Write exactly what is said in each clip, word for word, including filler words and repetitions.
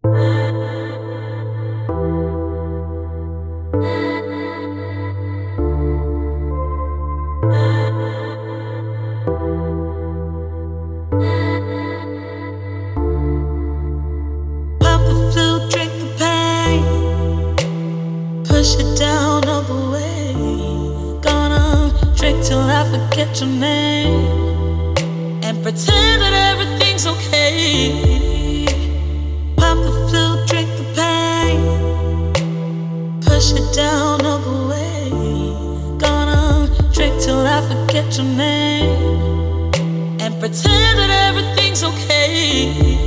Pop the flute, drink the pain, push it down all the way. Gonna drink till I forget your name and pretend that everything's okay. Pop the flute, drink the pain, push it down all the way. Gonna drink till I forget your name and pretend that everything's okay.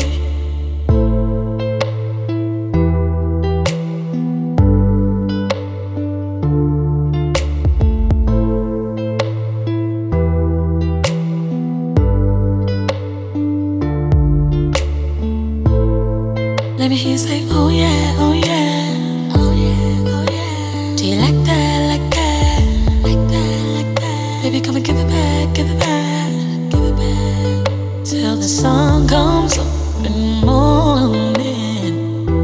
Let me hear you say, oh yeah, oh yeah, oh yeah, oh yeah. Do you like that, like that, like that, like that? Baby, come and give it back, give it back, give it back. Till the sun comes up in the morning.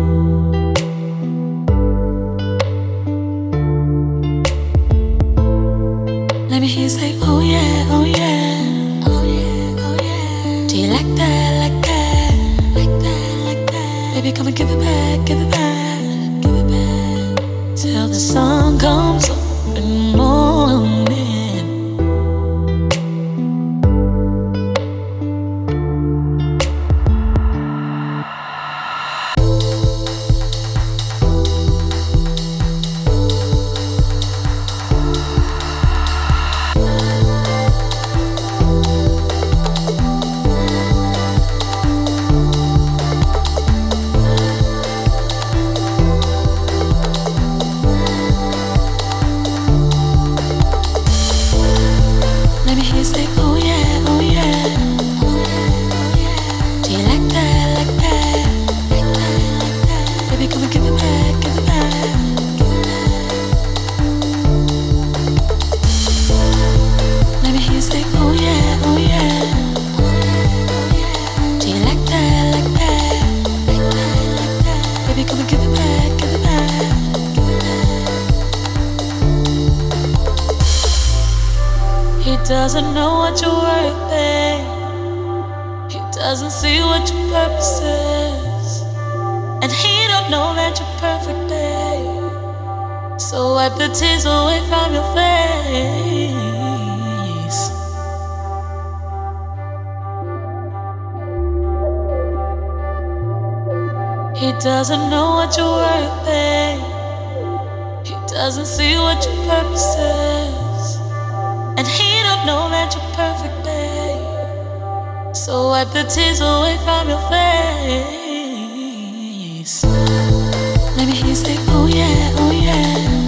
Let me hear you say, oh yeah, oh yeah, oh yeah, oh yeah. Do you like that, like that, like that, like that? Baby, come and give it back, give it back, give it back. Till the sun comes up in the morning. Let me hear you say, oh yeah, oh yeah, oh yeah, oh yeah. Do you like that, like that, like that, like that? Baby, come and give it back, give it back, give it back. Let me hear you say, oh yeah, oh yeah, oh yeah, oh yeah. Do you like that, like that, like that, like that? Baby, come and give it back, give it back, give it back. He doesn't know what you're worth, babe. He doesn't see what your purpose is, and he don't know that you're perfect, babe. So wipe the tears away from your face. He doesn't know what you're worth, babe. He doesn't see what your purpose is, and he don't know that you're perfect, babe. So wipe the tears away from your face. Let me hear you say, oh yeah, oh yeah.